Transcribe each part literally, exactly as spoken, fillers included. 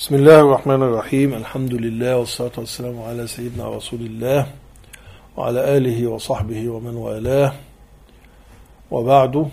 بسم الله الرحمن الرحيم. الحمد لله والصلاة والسلام على سيدنا رسول الله وعلى آله وصحبه ومن والاه، وبعد،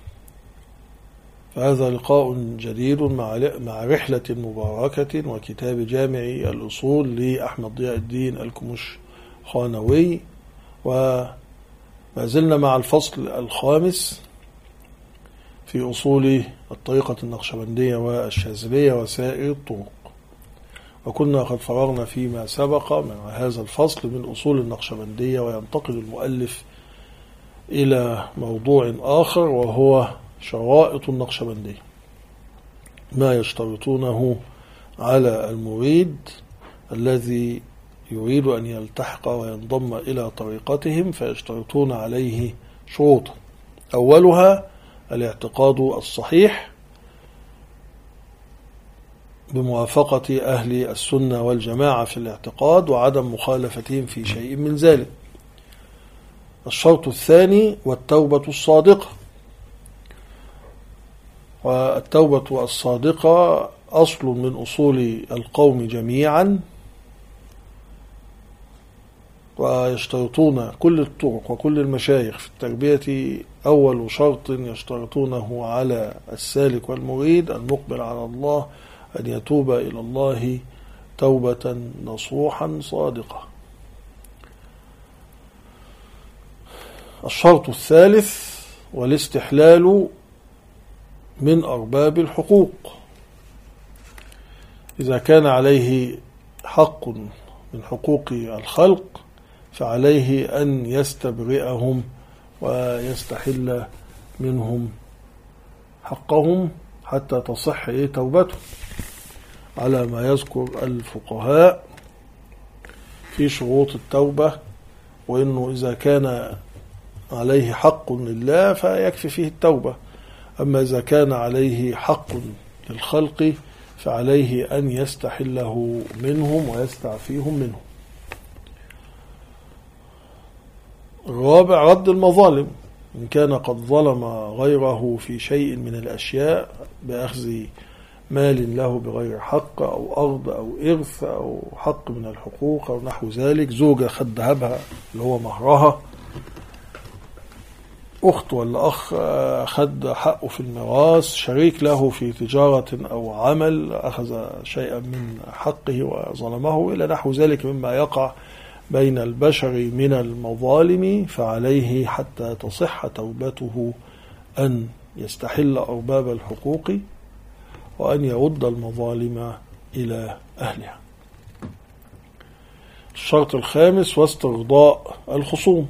فهذا لقاء جديد مع رحلة مباركة وكتاب جامع الأصول لأحمد ضياء الدين الكمشخانوي، وما زلنا مع الفصل الخامس في أصول الطريقة النقشبندية والشاذلية وسائر الطرق، وكنا قد فرغنا فيما سبق مع هذا الفصل من أصول النقشبندية، وينتقل المؤلف إلى موضوع آخر وهو شرائط النقشبندية، ما يشترطونه على المريد الذي يريد أن يلتحق وينضم إلى طريقتهم، فيشترطون عليه شروطا. أولها الاعتقاد الصحيح بموافقة أهل السنة والجماعة في الاعتقاد وعدم مخالفتهم في شيء من ذلك. الشرط الثاني والتوبة الصادقة، والتوبة الصادقة أصل من أصول القوم جميعا، ويشترطون كل الطرق وكل المشايخ في التربية أول شرط يشترطونه على السالك والمريد المقبل على الله أن يتوب إلى الله توبة نصوحا صادقة. الشرط الثالث والاستحلال من أرباب الحقوق، إذا كان عليه حق من حقوق الخلق فعليه أن يستبرئهم ويستحل منهم حقهم حتى تصح توبته، على ما يذكر الفقهاء في شروط التوبة، وإنه إذا كان عليه حق لله فيكفي فيه التوبة، أما إذا كان عليه حق للخلق فعليه أن يستحله منهم ويستعفيهم منهم. الرابع رد المظالم، إن كان قد ظلم غيره في شيء من الأشياء بأخذ مال له بغير حق أو أرض أو إرث أو حق من الحقوق أو نحو ذلك، زوجة خد ذهبها اللي هو مهرها، أخت ولا أخ خد حقه في الميراث، شريك له في تجارة أو عمل أخذ شيئا من حقه وظلمه إلى نحو ذلك مما يقع بين البشر من المظالم، فعليه حتى تصح توبته أن يستحل أرباب الحقوق وأن يرد المظالم إلى أهلها. الشرط الخامس واسترضاء الخصوم،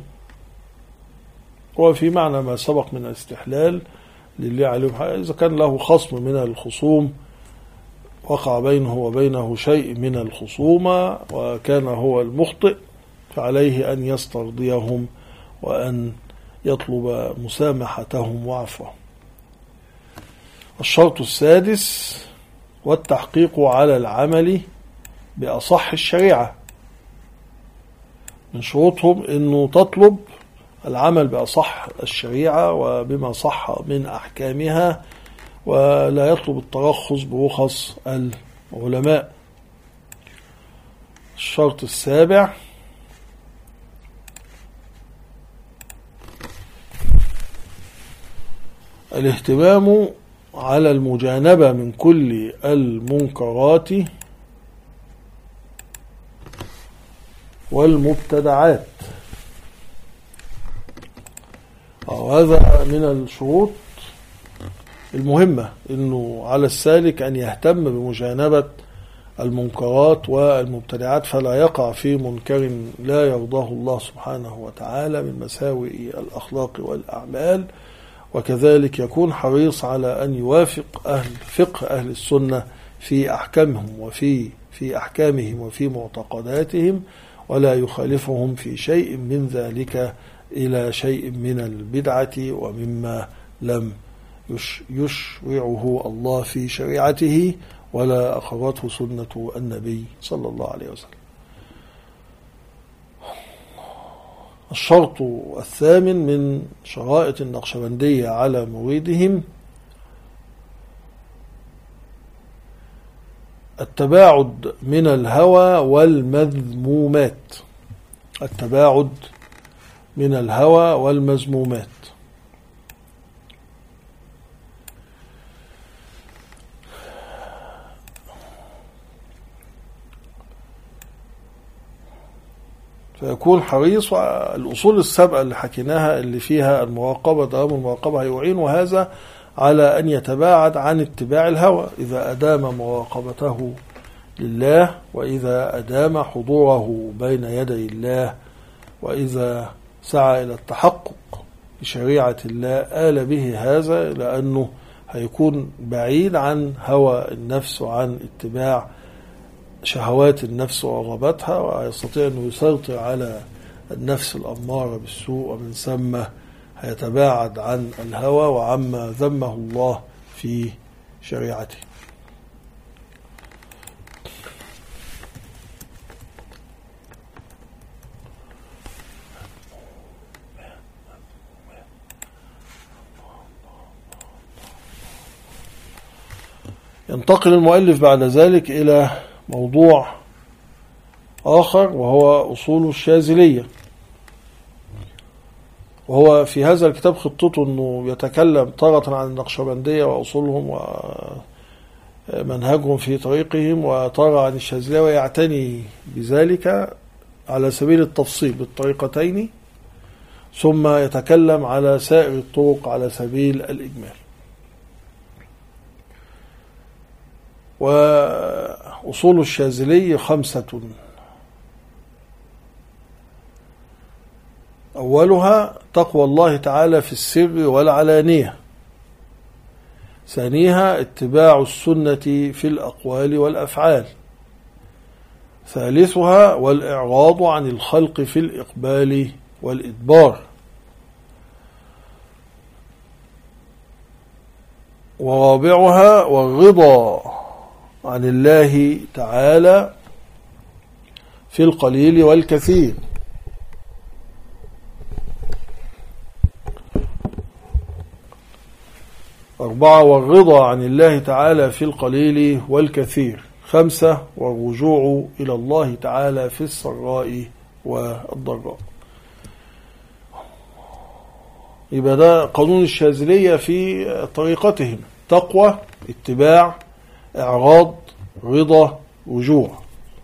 وفي معنى ما سبق من الاستحلال للي عليهم، إذا كان له خصم من الخصوم وقع بينه وبينه شيء من الخصومة وكان هو المخطئ فعليه أن يسترضيهم وأن يطلب مسامحتهم وعفوهم. الشرط السادس والتحقيق على العمل بأصح الشريعة، من شروطهم أنه تطلب العمل بأصح الشريعة وبما صح من أحكامها، ولا يطلب الترخص برخص العلماء. الشرط السابع الاهتمام على المجانبة من كل المنكرات والمبتدعات، وهذا من الشروط المهمة، إنه على السالك أن يهتم بمجانبة المنكرات والمبتدعات، فلا يقع في منكر لا يرضاه الله سبحانه وتعالى من مساوئ الأخلاق والأعمال، وكذلك يكون حريص على أن يوافق أهل فقه أهل السنة في أحكامهم وفي في أحكامهم وفي معتقداتهم، ولا يخالفهم في شيء من ذلك إلى شيء من البدعة ومما لم يشرعه الله في شريعته ولا أقرته سنة النبي صلى الله عليه وسلم. الشرط الثامن من شرائط النقشبندية على مريدهم التباعد من الهوى والمذمومات. التباعد من الهوى والمذمومات. فيكون حريص. الأصول السبعة اللي حكيناها اللي فيها المراقبة، دوام المراقبة هيعين وهذا على أن يتباعد عن اتباع الهوى إذا أدام مراقبته لله، وإذا أدام حضوره بين يدي الله، وإذا سعى إلى التحقق بشريعة الله آل به هذا، لأنه هيكون بعيد عن هوى النفس وعن اتباع شهوات النفس ورغباتها، ويستطيع أنه يسيطر على النفس الأمارة بالسوء، ومن ثم هيتباعد عن الهوى وعما ذمه الله في شريعته. ينتقل المؤلف بعد ذلك إلى موضوع آخر، وهو أصول الشاذلية. وهو في هذا الكتاب خطته أنه يتكلم تارة عن النقشبندية وأصولهم ومنهجهم في طريقهم، وتارة عن الشاذلية، ويعتني بذلك على سبيل التفصيل بالطريقتين، ثم يتكلم على سائر الطرق على سبيل الإجمال. وأصول الشاذلي خمسة: أولها تقوى الله تعالى في السر والعلانية. ثانيها اتباع السنة في الأقوال والأفعال. ثالثها والإعراض عن الخلق في الإقبال والإدبار. ورابعها والرضا عن الله تعالى في القليل والكثير. أربعة والرضا عن الله تعالى في القليل والكثير. خمسة والرجوع إلى الله تعالى في السراء والضراء. يبقى ده قانون الشاذلية في طريقتهم: تقوى، اتباع، إعراض، رضا، رجوع.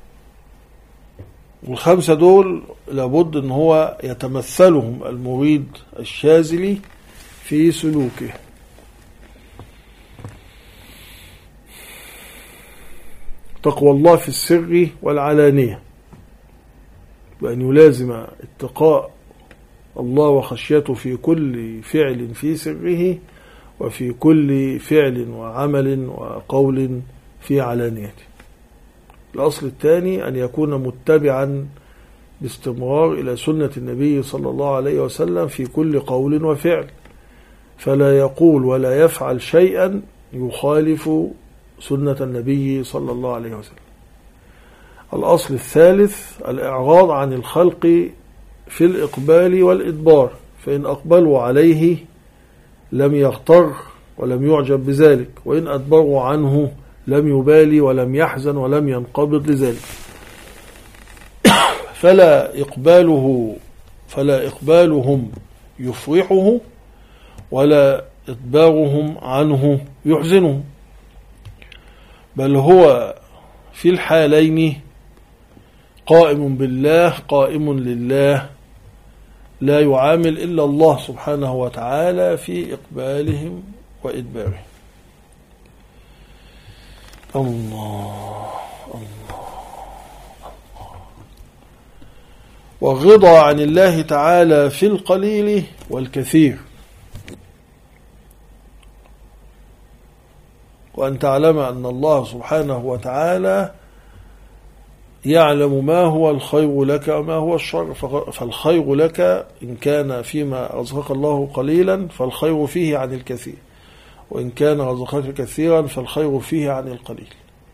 والخمسة دول لابد أن هو يتمثلهم المريد الشاذلي في سلوكه. تقوى الله في السر والعلانية، بأن يلازم اتقاء الله وخشيته في كل فعل في سره، وفي كل فعل وعمل وقول في علانيته. الأصل الثاني أن يكون متبعا باستمرار إلى سنة النبي صلى الله عليه وسلم في كل قول وفعل، فلا يقول ولا يفعل شيئا يخالف سنة النبي صلى الله عليه وسلم. الأصل الثالث الإعراض عن الخلق في الإقبال والإدبار، فإن أقبلوا عليه لم يغتر ولم يعجب بذلك، وإن أدبروا عنه لم يبالي ولم يحزن ولم ينقبض لذلك. فلا إقباله فلا إقبالهم يفرحه، ولا إدبارهم عنه يحزنه، بل هو في الحالين قائم بالله قائم لله، لا يعامل إلا الله سبحانه وتعالى في إقبالهم وإدبارهم. الله الله الله. والرضا عن الله تعالى في القليل والكثير، وأن تعلم أن الله سبحانه وتعالى يعلم ما هو الخير لك وما هو الشر. فالخير لك إن كان فيما رزقك الله قليلا فالخير فيه عن الكثير، وإن كان رزقك كثيرا فالخير فيه عن القليل.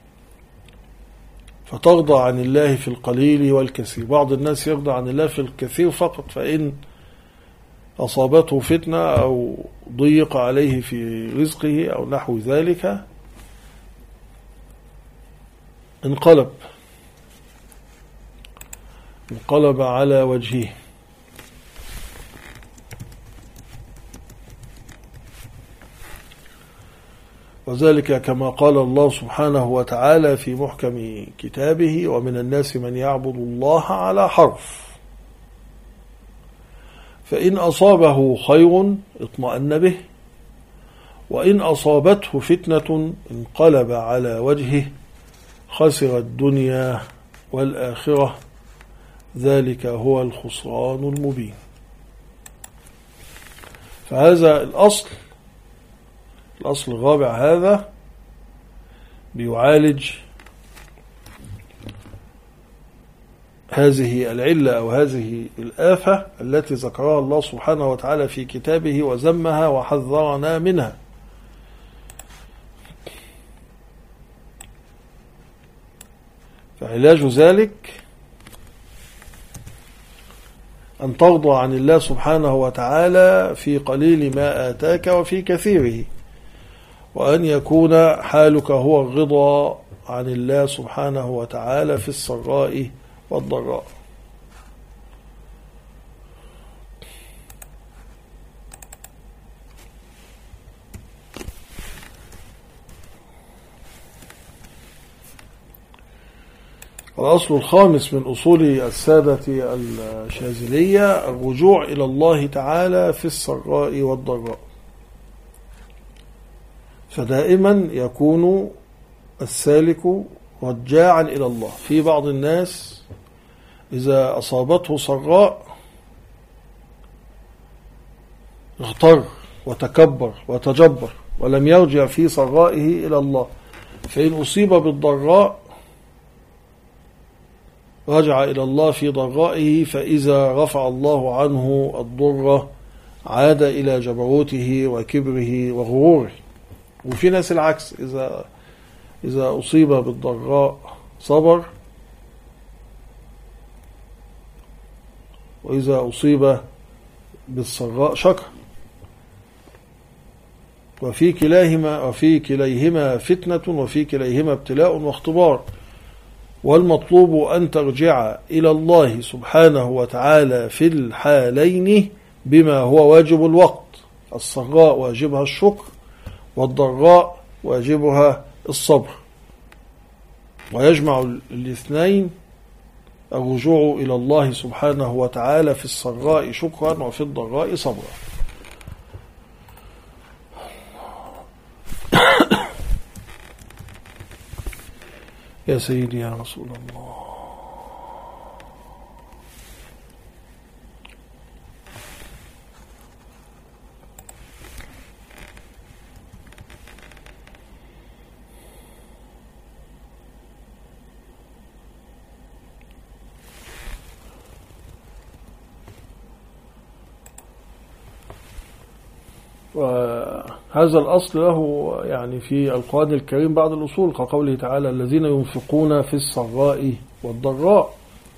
فترضى عن الله في القليل والكثير. بعض الناس يرضى عن الله في الكثير فقط، فإن أصابته فتنة أو ضيق عليه في رزقه أو نحو ذلك انقلب انقلب على وجهه. وذلك كما قال الله سبحانه وتعالى في محكم كتابه: ومن الناس من يعبد الله على حرف فإن أصابه خير اطمأن به وإن أصابته فتنة انقلب على وجهه خسر الدنيا والآخرة ذلك هو الخسران المبين. فهذا الأصل الأصل الرابع هذا بيعالج هذه العلة أو هذه الآفة التي ذكرها الله سبحانه وتعالى في كتابه وذمها وحذرنا منها. فعلاج ذلك أن ترضى عن الله سبحانه وتعالى في قليل ما آتاك وفي كثيره، وأن يكون حالك هو الرضا عن الله سبحانه وتعالى في السراء والضراء. الأصل الخامس من أصول السادة الشاذلية الرجوع إلى الله تعالى في السراء والضراء. فدائما يكون السالك رجاعا إلى الله. في بعض الناس إذا أصابته سراء اغتر وتكبر وتجبر ولم يرجع في سرائه إلى الله، فإن أصيب بالضراء رجع إلى الله في ضرائه، فإذا رفع الله عنه الضر عاد إلى جبروته وكبره وغروره. وفي ناس العكس، إذا إذا أصيب بالضراء صبر، وإذا أصيب بالسراء شكر. وفي كلاهما وفي كليهما فتنة وفي كليهما ابتلاء واختبار. والمطلوب أن ترجع إلى الله سبحانه وتعالى في الحالين بما هو واجب الوقت. السراء واجبها الشكر، والضراء واجبها الصبر، ويجمع الاثنين الرجوع إلى الله سبحانه وتعالى في السراء شكرا وفي الضراء صبرا. يا سيدي يا رسول الله. وهذا الأصل له يعني في القرآن الكريم بعض الأصول، كقوله تعالى: الذين ينفقون في السراء والضراء.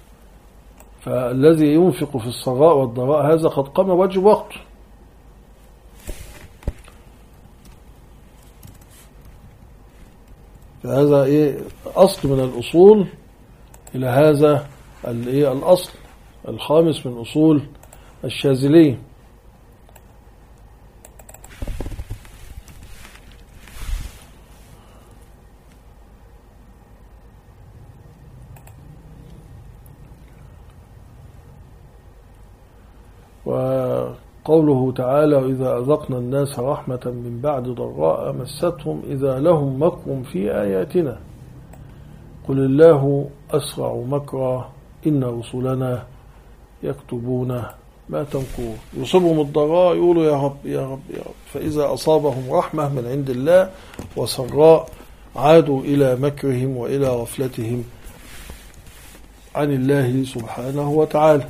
فالذي ينفق في السراء والضراء هذا قد قام واجب وقته. فهذا إيه أصل من الأصول إلى هذا الإيه الأصل الخامس من أصول الشاذلية. وقوله تعالى: وإذا أذقنا الناس رحمة من بعد ضراء مستهم إذا لهم مكر في آياتنا قل الله أسرع مكرا إن رسلنا يكتبون ما تمكرون. يصيبهم الضراء يقولوا يا رب يا رب يا رب، فإذا أصابهم رحمة من عند الله وسراء عادوا إلى مكرهم وإلى غفلتهم عن الله سبحانه وتعالى.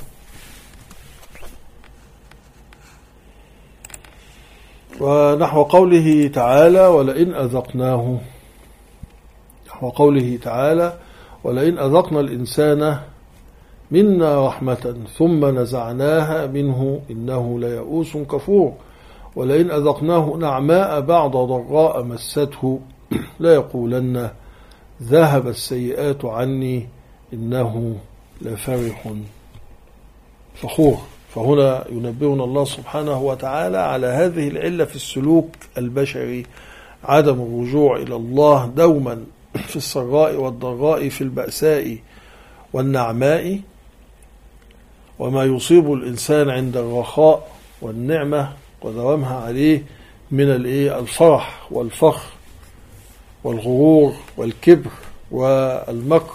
ونحو قوله تعالى: ولئن أذقناه نحو قوله تعالى: ولئن أذقنا الإنسان منا رحمة ثم نزعناها منه إنه ليئوس كفور ولئن أذقناه نعماء بعد ضراء مسته ليقولن ذهب السيئات عني إنه لفرح فخور. فهنا ينبهنا الله سبحانه وتعالى على هذه العلة في السلوك البشري، عدم الرجوع إلى الله دوما في السراء والضراء، في البأساء والنعماء. وما يصيب الإنسان عند الرخاء والنعمة ودوامها عليه من الفرح والفخر والغرور والكبر والمكر.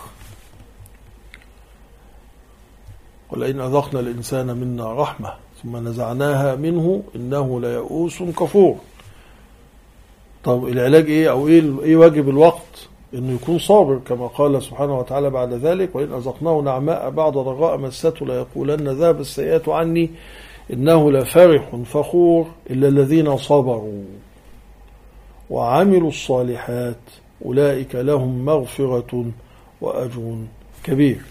ولئن أذقنا الإنسان منا رحمة ثم نزعناها منه إنه ليئوس كفور. طب العلاج إيه أو إيه, إيه واجب الوقت؟ إنه يكون صابر كما قال سبحانه وتعالى بعد ذلك: وإن أذقناه نعماء بعد ضراء مسته ليقولن ذهب السيئات عني إنه لفرح فخور إلا الذين صبروا وعملوا الصالحات أولئك لهم مغفرة وأجر كبير.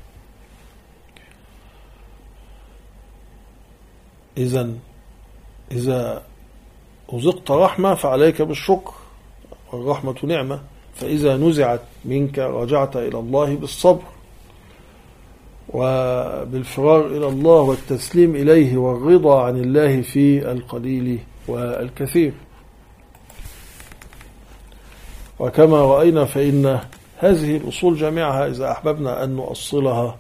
إذن إذا أذقت رحمة فعليك بالشكر، والرحمة نعمة، فإذا نزعت منك رجعت إلى الله بالصبر وبالفرار إلى الله والتسليم إليه والرضا عن الله في القليل والكثير. وكما رأينا فإن هذه الأصول جميعها إذا أحببنا أن نؤصلها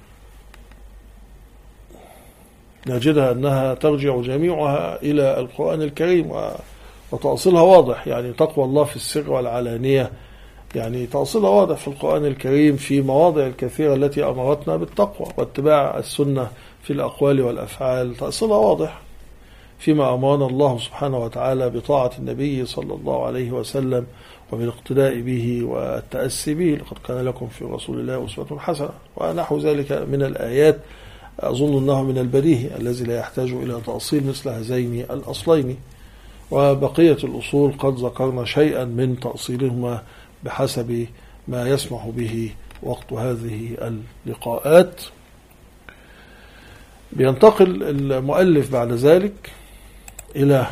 نجدها أنها ترجع جميعها إلى القرآن الكريم، وتأصيلها واضح. يعني تقوى الله في السر والعلانية، يعني تأصيلها واضح في القرآن الكريم في مواضع الكثيرة التي أمرتنا بالتقوى، واتباع السنة في الأقوال والأفعال تأصيلها واضح فيما أمرنا الله سبحانه وتعالى بطاعة النبي صلى الله عليه وسلم وبالاقتداء به والتأسي به. لقد كان لكم في رسول الله أسوة حسنة ونحو ذلك من الآيات. أظن أنه من البديهي الذي لا يحتاج إلى تأصيل مثل هذين الأصلين، وبقية الأصول قد ذكرنا شيئا من تأصيلهما بحسب ما يسمح به وقت هذه اللقاءات. بينتقل المؤلف بعد ذلك إلى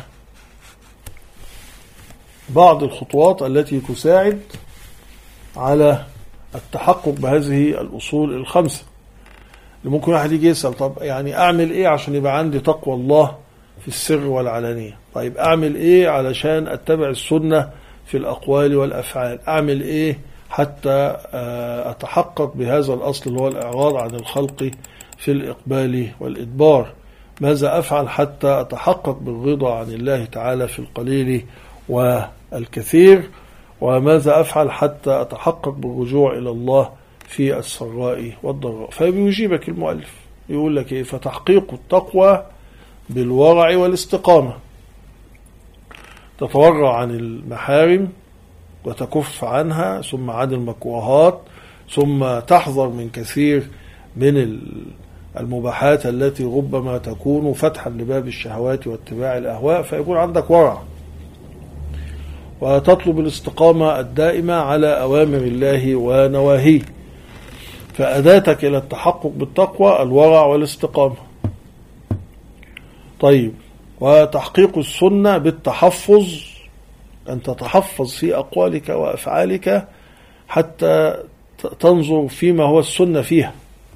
بعض الخطوات التي تساعد على التحقق بهذه الأصول الخمسة. ممكن واحد يجي يسأل: طب يعني أعمل إيه عشان يبقى عندي تقوى الله في السر والعلانية؟ طيب أعمل إيه علشان أتبع السنة في الأقوال والأفعال؟ أعمل إيه حتى أتحقق بهذا الأصل اللي هو الإعراض عن الخلق في الإقبال والإدبار؟ ماذا أفعل حتى أتحقق بالرضا عن الله تعالى في القليل والكثير؟ وماذا أفعل حتى أتحقق بالرجوع إلى الله في السراء والضراء؟ فبيجيبك المؤلف يقول لك إيه؟ فتحقيق التقوى بالورع والاستقامة، تتورع عن المحارم وتكف عنها، ثم عن المكروهات، ثم تحذر من كثير من المباحات التي ربما تكون فتحا لباب الشهوات واتباع الأهواء، فيكون عندك ورع، وتطلب الاستقامة الدائمة على أوامر الله ونواهيه. فأداتك إلى التحقق بالتقوى الورع والاستقامة. طيب، وتحقيق السنة بالتحفظ، أن تتحفظ في أقوالك وأفعالك حتى تنظر فيما هو السنة فيها.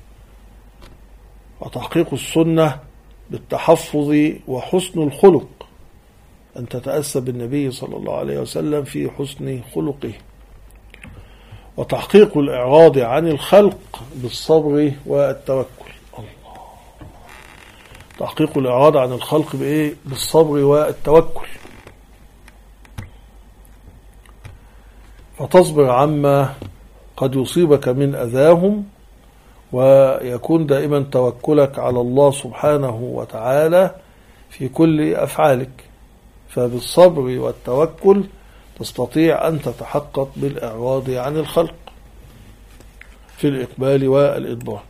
وتحقيق السنة بالتحفظ وحسن الخلق، أن تتأسى بالنبي صلى الله عليه وسلم في حسن خلقه. وتحقيق الإعراض عن الخلق بالصبر والتوكل. الله. تحقيق الإعراض عن الخلق بإيه؟ بالصبر والتوكل. فتصبر عما قد يصيبك من أذاهم، ويكون دائما توكلك على الله سبحانه وتعالى في كل أفعالك. فبالصبر والتوكل تستطيع أن تتحقق بالإعراض عن الخلق في الإقبال والإدبار.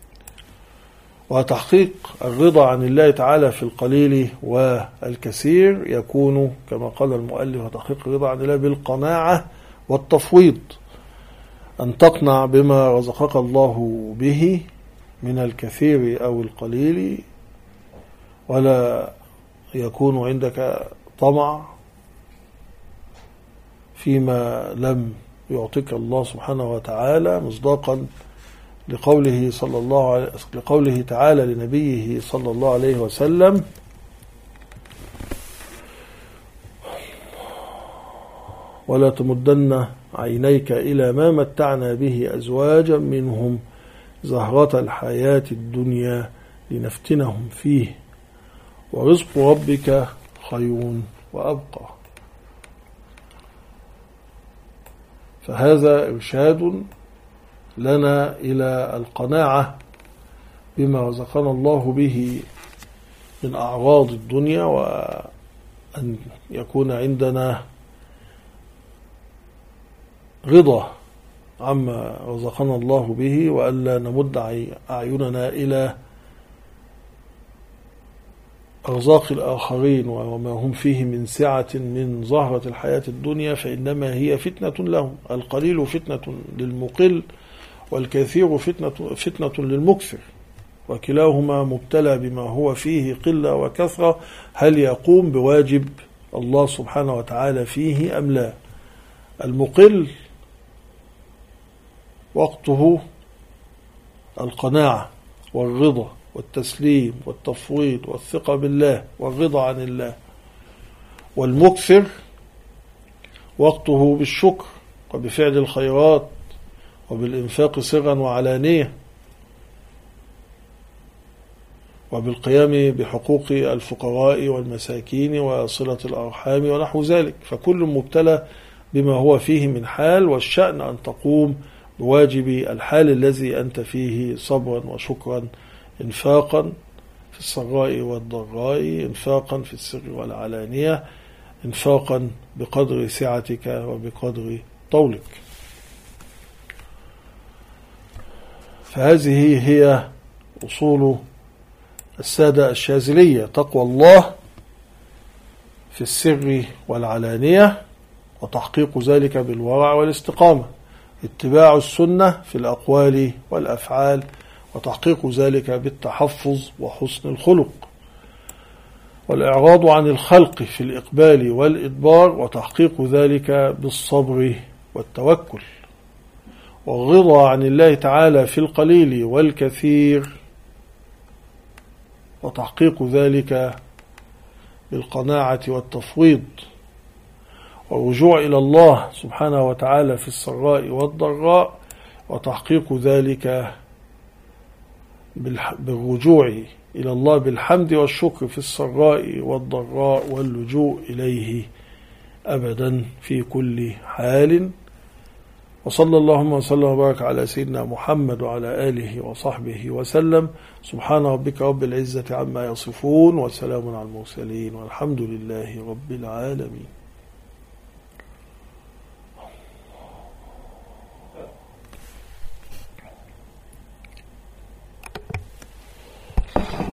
وتحقيق الرضا عن الله تعالى في القليل والكثير يكون كما قال المؤلف: وتحقيق الرضا عن الله بالقناعة والتفويض، أن تقنع بما رزقك الله به من الكثير أو القليل، ولا يكون عندك طمع فيما لم يعطيك الله سبحانه وتعالى مصداقا لقوله صلى الله عليه لقوله تعالى لنبيه صلى الله عليه وسلم: ولا تمدن عينيك إلى ما متعنا به أزواجا منهم زهرة الحياة الدنيا لنفتنهم فيه ورزق ربك خير وأبقى. فهذا إرشاد لنا إلى القناعة بما رزقنا الله به من أعراض الدنيا، وأن يكون عندنا رضا عما رزقنا الله به، وألا نمد أعيننا إلى أرزاق الآخرين وما هم فيه من سعة من زهرة الحياة الدنيا، فإنما هي فتنة لهم. القليل فتنة للمقل والكثير فتنة, فتنة للمكثر، وكلاهما مبتلى بما هو فيه قلة وكثرة، هل يقوم بواجب الله سبحانه وتعالى فيه أم لا. المقل وقته القناعة والرضا والتسليم والتفويض والثقة بالله والرضا عن الله، والمكثر وقته بالشكر وبفعل الخيرات وبالإنفاق سرا وعلانية وبالقيام بحقوق الفقراء والمساكين وصلة الأرحام ونحو ذلك. فكل مبتلى بما هو فيه من حال، والشأن أن تقوم بواجب الحال الذي أنت فيه صبرا وشكرا، انفاقا في السراء والضراء، انفاقا في السر والعلانية، انفاقا بقدر سعتك وبقدر طولك. فهذه هي أصول السادة الشاذلية: تقوى الله في السر والعلانية، وتحقيق ذلك بالورع والاستقامة، اتباع السنة في الأقوال والأفعال، وتحقيق ذلك بالتحفظ وحسن الخلق، والإعراض عن الخلق في الإقبال والإدبار، وتحقيق ذلك بالصبر والتوكل، والرضا عن الله تعالى في القليل والكثير، وتحقيق ذلك بالقناعة والتفويض، والرجوع إلى الله سبحانه وتعالى في السراء والضراء، وتحقيق ذلك بالرجوع إلى الله بالحمد والشكر في السراء والضراء، واللجوء إليه أبدا في كل حال. وصلى اللهم وسلم وبارك على سيدنا محمد وعلى آله وصحبه وسلم. سبحان ربك رب العزة عما يصفون، وسلام على المرسلين، والحمد لله رب العالمين.